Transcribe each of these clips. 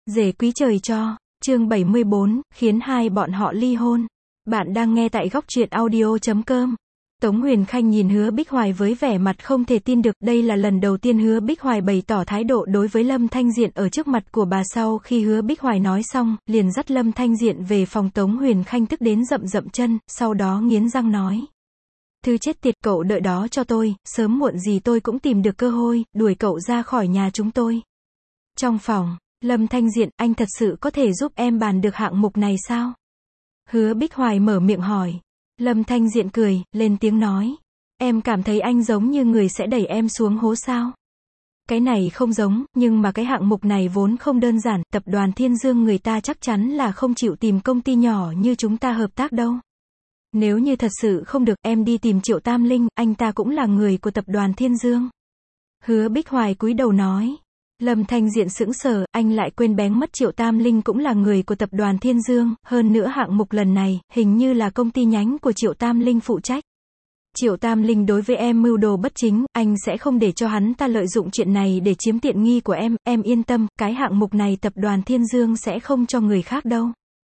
Rể quý trời cho, chương 74, khiến hai bọn họ ly hôn. Bạn đang nghe tại góc truyện audio.com. Tống Huyền Khanh nhìn Hứa Bích Hoài với vẻ mặt không thể tin được, đây là lần đầu tiên Hứa Bích Hoài bày tỏ thái độ đối với Lâm Thanh Diện ở trước mặt của bà. Sau khi Hứa Bích Hoài nói xong, liền dắt Lâm Thanh Diện về phòng. Tống Huyền Khanh tức đến rậm rậm chân, sau đó nghiến răng nói. Thứ chết tiệt, cậu đợi đó cho tôi, sớm muộn gì tôi cũng tìm được cơ hội, đuổi cậu ra khỏi nhà chúng tôi. Trong phòng, Lâm Thanh Diện, anh thật sự có thể giúp em bàn được hạng mục này sao? Hứa Bích Hoài mở miệng hỏi. Lâm Thanh Diện cười, lên tiếng nói. Em cảm thấy anh giống như người sẽ đẩy em xuống hố sao? Cái này không giống, nhưng mà cái hạng mục này vốn không đơn giản, tập đoàn Thiên Dương người ta chắc chắn là không chịu tìm công ty nhỏ như chúng ta hợp tác đâu. Nếu như thật sự không được, em đi tìm Triệu Tam Linh, anh ta cũng là người của tập đoàn Thiên Dương. Hứa Bích Hoài cúi đầu nói. Lâm Thanh Diện sững sờ, anh lại quên bén mất Triệu Tam Linh cũng là người của tập đoàn Thiên Dương, hơn nữa hạng mục lần này, hình như là công ty nhánh của Triệu Tam Linh phụ trách. Triệu Tam Linh đối với em mưu đồ bất chính, anh sẽ không để cho hắn ta lợi dụng chuyện này để chiếm tiện nghi của em yên tâm, cái hạng mục này tập đoàn Thiên Dương sẽ không cho người khác đâu.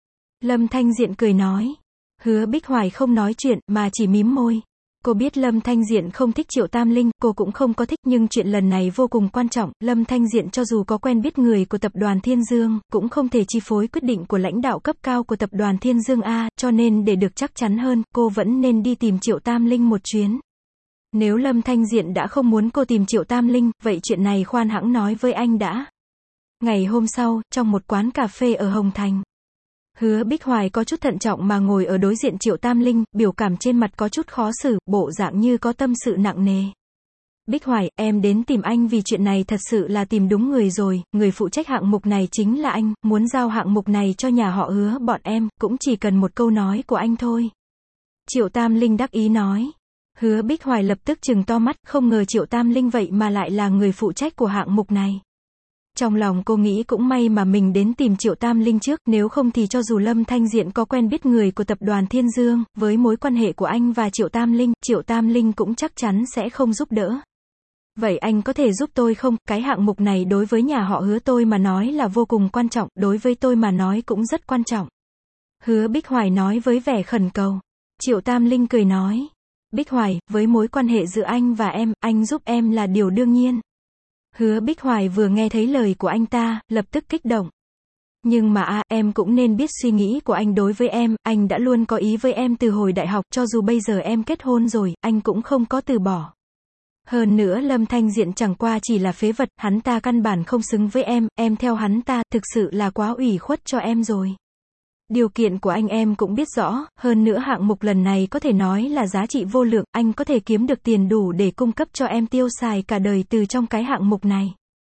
Lâm Thanh Diện cười nói. Hứa Bích Hoài không nói chuyện, mà chỉ mím môi. Cô biết Lâm Thanh Diện không thích Triệu Tam Linh, cô cũng không có thích, nhưng chuyện lần này vô cùng quan trọng, Lâm Thanh Diện cho dù có quen biết người của tập đoàn Thiên Dương, cũng không thể chi phối quyết định của lãnh đạo cấp cao của tập đoàn Thiên Dương cho nên để được chắc chắn hơn, cô vẫn nên đi tìm Triệu Tam Linh một chuyến. Nếu Lâm Thanh Diện đã không muốn cô tìm Triệu Tam Linh, vậy chuyện này khoan hãng nói với anh đã. Ngày hôm sau, trong một quán cà phê ở Hồng Thành, Hứa Bích Hoài có chút thận trọng mà ngồi ở đối diện Triệu Tam Linh, biểu cảm trên mặt có chút khó xử, bộ dạng như có tâm sự nặng nề. Bích Hoài, em đến tìm anh vì chuyện này thật sự là tìm đúng người rồi, người phụ trách hạng mục này chính là anh, muốn giao hạng mục này cho nhà họ Hứa bọn em, cũng chỉ cần một câu nói của anh thôi. Triệu Tam Linh đắc ý nói. Hứa Bích Hoài lập tức trừng to mắt, không ngờ Triệu Tam Linh vậy mà lại là người phụ trách của hạng mục này. Trong lòng cô nghĩ cũng may mà mình đến tìm Triệu Tam Linh trước, nếu không thì cho dù Lâm Thanh Diện có quen biết người của tập đoàn Thiên Dương, với mối quan hệ của anh và Triệu Tam Linh cũng chắc chắn sẽ không giúp đỡ. Vậy anh có thể giúp tôi không? Cái hạng mục này đối với nhà họ Hứa tôi mà nói là vô cùng quan trọng, đối với tôi mà nói cũng rất quan trọng. Hứa Bích Hoài nói với vẻ khẩn cầu. Triệu Tam Linh cười nói. Bích Hoài, với mối quan hệ giữa anh và em, anh giúp em là điều đương nhiên. Hứa Bích Hoài vừa nghe thấy lời của anh ta, lập tức kích động. Nhưng mà em cũng nên biết suy nghĩ của anh đối với em, anh đã luôn có ý với em từ hồi đại học, cho dù bây giờ em kết hôn rồi, anh cũng không có từ bỏ. Hơn nữa Lâm Thanh Diện chẳng qua chỉ là phế vật, hắn ta căn bản không xứng với em theo hắn ta, thực sự là quá ủy khuất cho em rồi. Điều kiện của anh em cũng biết rõ, hơn nữa hạng mục lần này có thể nói là giá trị vô lượng, anh có thể kiếm được tiền đủ để cung cấp cho em tiêu xài cả đời từ trong cái hạng mục này.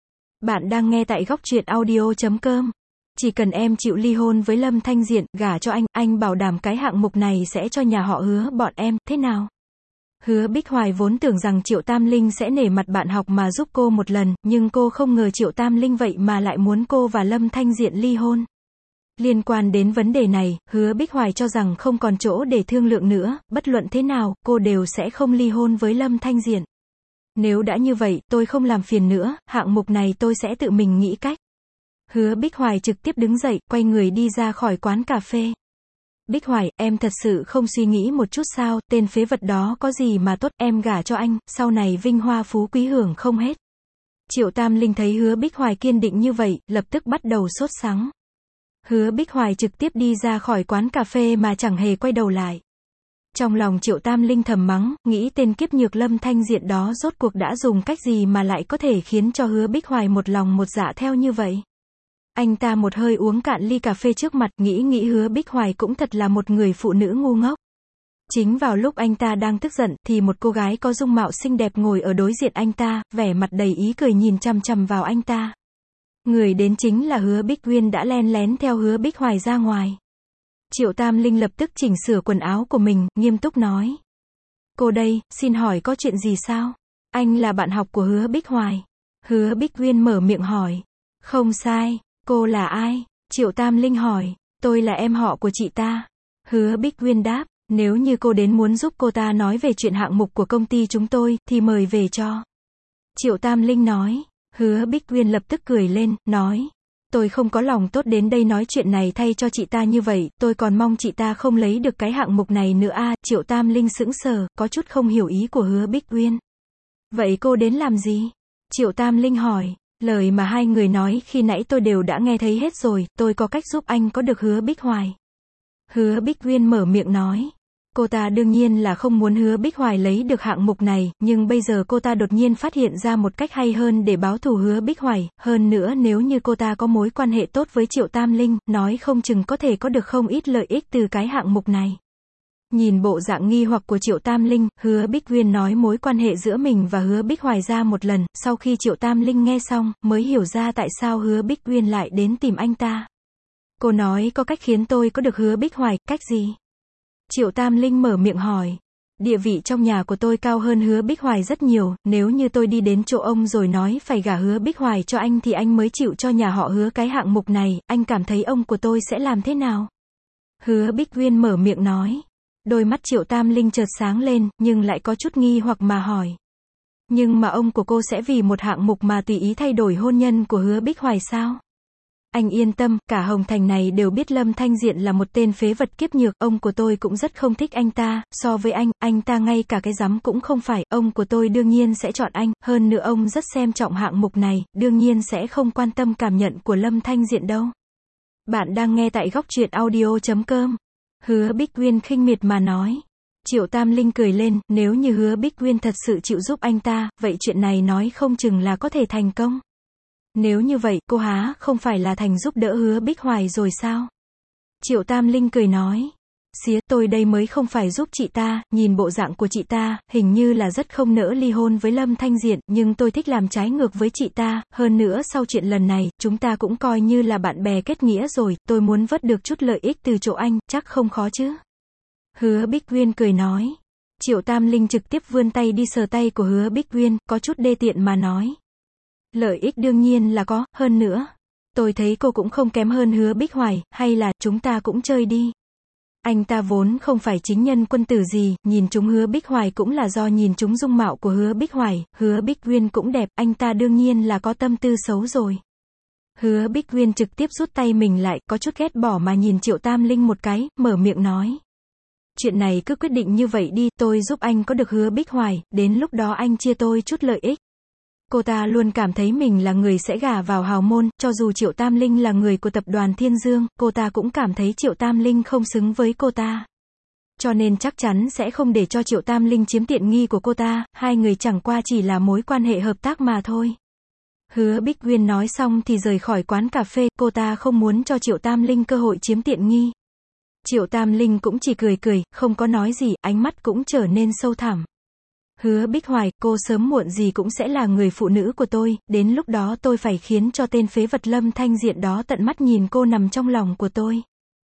Bạn đang nghe tại góc truyện audio.com. Chỉ cần em chịu ly hôn với Lâm Thanh Diện, gả cho anh bảo đảm cái hạng mục này sẽ cho nhà họ Hứa bọn em, thế nào? Hứa Bích Hoài vốn tưởng rằng Triệu Tam Linh sẽ nể mặt bạn học mà giúp cô một lần, nhưng cô không ngờ Triệu Tam Linh vậy mà lại muốn cô và Lâm Thanh Diện ly hôn. Liên quan đến vấn đề này, Hứa Bích Hoài cho rằng không còn chỗ để thương lượng nữa, bất luận thế nào, cô đều sẽ không ly hôn với Lâm Thanh Diện. Nếu đã như vậy, tôi không làm phiền nữa, hạng mục này tôi sẽ tự mình nghĩ cách. Hứa Bích Hoài trực tiếp đứng dậy, quay người đi ra khỏi quán cà phê. Bích Hoài, em thật sự không suy nghĩ một chút sao, tên phế vật đó có gì mà tốt, em gả cho anh, sau này vinh hoa phú quý hưởng không hết. Triệu Tam Linh thấy Hứa Bích Hoài kiên định như vậy, lập tức bắt đầu sốt sắng. Hứa Bích Hoài trực tiếp đi ra khỏi quán cà phê mà chẳng hề quay đầu lại. Trong lòng Triệu Tam Linh thầm mắng, nghĩ tên kiếp nhược Lâm Thanh Diện đó rốt cuộc đã dùng cách gì mà lại có thể khiến cho Hứa Bích Hoài một lòng một dạ theo như vậy. Anh ta một hơi uống cạn ly cà phê trước mặt, nghĩ Hứa Bích Hoài cũng thật là một người phụ nữ ngu ngốc. Chính vào lúc anh ta đang tức giận, thì một cô gái có dung mạo xinh đẹp ngồi ở đối diện anh ta, vẻ mặt đầy ý cười nhìn chằm chằm vào anh ta. Người đến chính là Hứa Bích Uyên đã len lén theo Hứa Bích Hoài ra ngoài. Triệu Tam Linh lập tức chỉnh sửa quần áo của mình, nghiêm túc nói. Cô đây, xin hỏi có chuyện gì sao? Anh là bạn học của Hứa Bích Hoài. Hứa Bích Uyên mở miệng hỏi. Không sai, cô là ai? Triệu Tam Linh hỏi. Tôi là em họ của chị ta. Hứa Bích Uyên đáp. Nếu như cô đến muốn giúp cô ta nói về chuyện hạng mục của công ty chúng tôi, thì mời về cho. Triệu Tam Linh nói. Hứa Bích Uyên lập tức cười lên, nói. Tôi không có lòng tốt đến đây nói chuyện này thay cho chị ta như vậy, tôi còn mong chị ta không lấy được cái hạng mục này nữa a. Triệu Tam Linh sững sờ, có chút không hiểu ý của Hứa Bích Uyên. Vậy cô đến làm gì? Triệu Tam Linh hỏi. Lời mà hai người nói khi nãy tôi đều đã nghe thấy hết rồi, tôi có cách giúp anh có được Hứa Bích Hoài. Hứa Bích Uyên mở miệng nói. Cô ta đương nhiên là không muốn Hứa Bích Hoài lấy được hạng mục này, nhưng bây giờ cô ta đột nhiên phát hiện ra một cách hay hơn để báo thù Hứa Bích Hoài, hơn nữa nếu như cô ta có mối quan hệ tốt với Triệu Tam Linh, nói không chừng có thể có được không ít lợi ích từ cái hạng mục này. Nhìn bộ dạng nghi hoặc của Triệu Tam Linh, Hứa Bích Uyên nói mối quan hệ giữa mình và Hứa Bích Hoài ra một lần, sau khi Triệu Tam Linh nghe xong, mới hiểu ra tại sao Hứa Bích Uyên lại đến tìm anh ta. Cô nói có cách khiến tôi có được Hứa Bích Hoài, cách gì? Triệu Tam Linh mở miệng hỏi. Địa vị trong nhà của tôi cao hơn Hứa Bích Hoài rất nhiều, nếu như tôi đi đến chỗ ông rồi nói phải gả Hứa Bích Hoài cho anh thì anh mới chịu cho nhà họ Hứa cái hạng mục này, anh cảm thấy ông của tôi sẽ làm thế nào? Hứa Bích Uyên mở miệng nói. Đôi mắt Triệu Tam Linh chợt sáng lên, nhưng lại có chút nghi hoặc mà hỏi. Nhưng mà ông của cô sẽ vì một hạng mục mà tùy ý thay đổi hôn nhân của Hứa Bích Hoài sao? Anh yên tâm, cả Hồng Thành này đều biết Lâm Thanh Diện là một tên phế vật kiếp nhược, ông của tôi cũng rất không thích anh ta, so với anh ta ngay cả cái rắm cũng không phải, ông của tôi đương nhiên sẽ chọn anh, hơn nữa ông rất xem trọng hạng mục này, đương nhiên sẽ không quan tâm cảm nhận của Lâm Thanh Diện đâu. Bạn đang nghe tại Góc Truyện Audio.com. Hứa Bích Uyên khinh miệt mà nói. Triệu Tam Linh cười lên, nếu như Hứa Bích Uyên thật sự chịu giúp anh ta, vậy chuyện này nói không chừng là có thể thành công. Nếu như vậy, cô há không phải là thành giúp đỡ Hứa Bích Hoài rồi sao? Triệu Tam Linh cười nói. Xía, tôi đây mới không phải giúp chị ta, nhìn bộ dạng của chị ta, hình như là rất không nỡ ly hôn với Lâm Thanh Diện, nhưng tôi thích làm trái ngược với chị ta, hơn nữa sau chuyện lần này, chúng ta cũng coi như là bạn bè kết nghĩa rồi, tôi muốn vớt được chút lợi ích từ chỗ anh, chắc không khó chứ? Hứa Bích Uyên cười nói. Triệu Tam Linh trực tiếp vươn tay đi sờ tay của Hứa Bích Uyên, có chút đê tiện mà nói. Lợi ích đương nhiên là có, hơn nữa. Tôi thấy cô cũng không kém hơn Hứa Bích Hoài, hay là, chúng ta cũng chơi đi. Anh ta vốn không phải chính nhân quân tử gì, nhìn chúng Hứa Bích Hoài cũng là do nhìn chúng dung mạo của Hứa Bích Hoài, Hứa Bích Uyên cũng đẹp, anh ta đương nhiên là có tâm tư xấu rồi. Hứa Bích Uyên trực tiếp rút tay mình lại, có chút ghét bỏ mà nhìn Triệu Tam Linh một cái, mở miệng nói. Chuyện này cứ quyết định như vậy đi, tôi giúp anh có được Hứa Bích Hoài, đến lúc đó anh chia tôi chút lợi ích. Cô ta luôn cảm thấy mình là người sẽ gả vào hào môn, cho dù Triệu Tam Linh là người của tập đoàn Thiên Dương, cô ta cũng cảm thấy Triệu Tam Linh không xứng với cô ta. Cho nên chắc chắn sẽ không để cho Triệu Tam Linh chiếm tiện nghi của cô ta, hai người chẳng qua chỉ là mối quan hệ hợp tác mà thôi. Hứa Bích Uyên nói xong thì rời khỏi quán cà phê, cô ta không muốn cho Triệu Tam Linh cơ hội chiếm tiện nghi. Triệu Tam Linh cũng chỉ cười cười, không có nói gì, ánh mắt cũng trở nên sâu thẳm. Hứa Bích Hoài, cô sớm muộn gì cũng sẽ là người phụ nữ của tôi, đến lúc đó tôi phải khiến cho tên phế vật Lâm Thanh Diện đó tận mắt nhìn cô nằm trong lòng của tôi.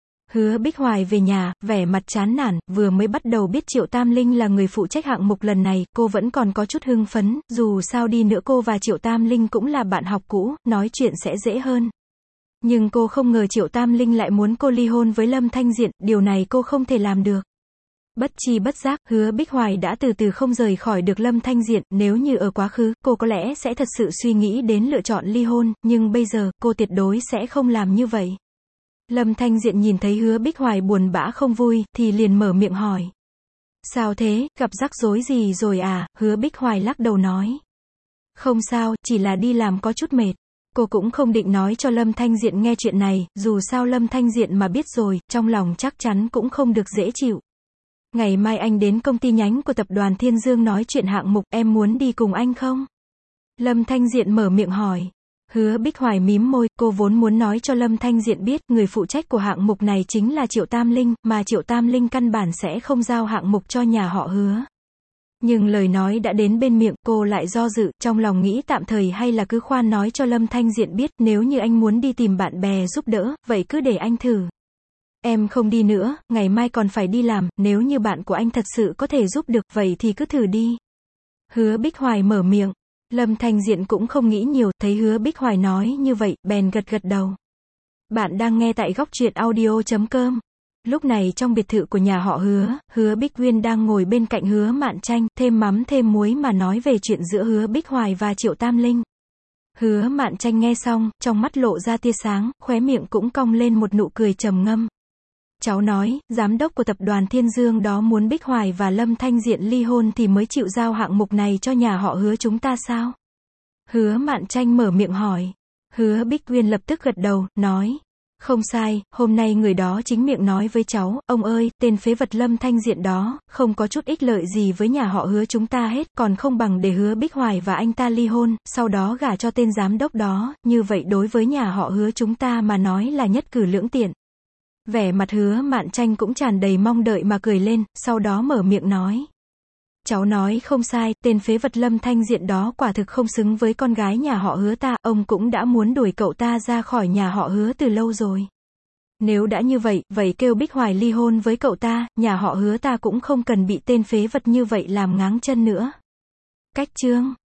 Hứa Bích Hoài về nhà, vẻ mặt chán nản, vừa mới bắt đầu biết Triệu Tam Linh là người phụ trách hạng mục lần này, cô vẫn còn có chút hưng phấn, dù sao đi nữa cô và Triệu Tam Linh cũng là bạn học cũ, nói chuyện sẽ dễ hơn. Nhưng cô không ngờ Triệu Tam Linh lại muốn cô ly hôn với Lâm Thanh Diện, điều này cô không thể làm được. Bất chi bất giác, Hứa Bích Hoài đã từ từ không rời khỏi được Lâm Thanh Diện, nếu như ở quá khứ, cô có lẽ sẽ thật sự suy nghĩ đến lựa chọn ly hôn, nhưng bây giờ, cô tuyệt đối sẽ không làm như vậy. Lâm Thanh Diện nhìn thấy Hứa Bích Hoài buồn bã không vui, thì liền mở miệng hỏi. Sao thế, gặp rắc rối gì rồi à? Hứa Bích Hoài lắc đầu nói. Không sao, chỉ là đi làm có chút mệt. Cô cũng không định nói cho Lâm Thanh Diện nghe chuyện này, dù sao Lâm Thanh Diện mà biết rồi, trong lòng chắc chắn cũng không được dễ chịu. Ngày mai anh đến công ty nhánh của tập đoàn Thiên Dương nói chuyện hạng mục, em muốn đi cùng anh không? Lâm Thanh Diện mở miệng hỏi. Hứa Bích Hoài mím môi, cô vốn muốn nói cho Lâm Thanh Diện biết, người phụ trách của hạng mục này chính là Triệu Tam Linh, mà Triệu Tam Linh căn bản sẽ không giao hạng mục cho nhà họ Hứa. Nhưng lời nói đã đến bên miệng, cô lại do dự, trong lòng nghĩ tạm thời hay là cứ khoan nói cho Lâm Thanh Diện biết, nếu như anh muốn đi tìm bạn bè giúp đỡ, vậy cứ để anh thử. Em không đi nữa, ngày mai còn phải đi làm, nếu như bạn của anh thật sự có thể giúp được, vậy thì cứ thử đi. Hứa Bích Hoài mở miệng. Lâm Thanh Diện cũng không nghĩ nhiều, thấy Hứa Bích Hoài nói như vậy, bèn gật gật đầu. Bạn đang nghe tại Góc Truyện Audio.com. Lúc này trong biệt thự của nhà họ Hứa, Hứa Bích Uyên đang ngồi bên cạnh Hứa Mạn Tranh, thêm mắm thêm muối mà nói về chuyện giữa Hứa Bích Hoài và Triệu Tam Linh. Hứa Mạn Tranh nghe xong, trong mắt lộ ra tia sáng, khóe miệng cũng cong lên một nụ cười trầm ngâm. Cháu nói, giám đốc của tập đoàn Thiên Dương đó muốn Bích Hoài và Lâm Thanh Diện ly hôn thì mới chịu giao hạng mục này cho nhà họ Hứa chúng ta sao? Hứa Mạn Tranh mở miệng hỏi. Hứa Bích Uyên lập tức gật đầu, nói. Không sai, hôm nay người đó chính miệng nói với cháu, ông ơi, tên phế vật Lâm Thanh Diện đó, không có chút ích lợi gì với nhà họ Hứa chúng ta hết, còn không bằng để Hứa Bích Hoài và anh ta ly hôn, sau đó gả cho tên giám đốc đó, như vậy đối với nhà họ Hứa chúng ta mà nói là nhất cử lưỡng tiện. Vẻ mặt Hứa Mạn Tranh cũng tràn đầy mong đợi mà cười lên, sau đó mở miệng nói. Cháu nói không sai, tên phế vật Lâm Thanh Diện đó quả thực không xứng với con gái nhà họ Hứa ta, ông cũng đã muốn đuổi cậu ta ra khỏi nhà họ Hứa từ lâu rồi. Nếu đã như vậy, vậy kêu Bích Hoài ly hôn với cậu ta, nhà họ Hứa ta cũng không cần bị tên phế vật như vậy làm ngáng chân nữa. Cách chương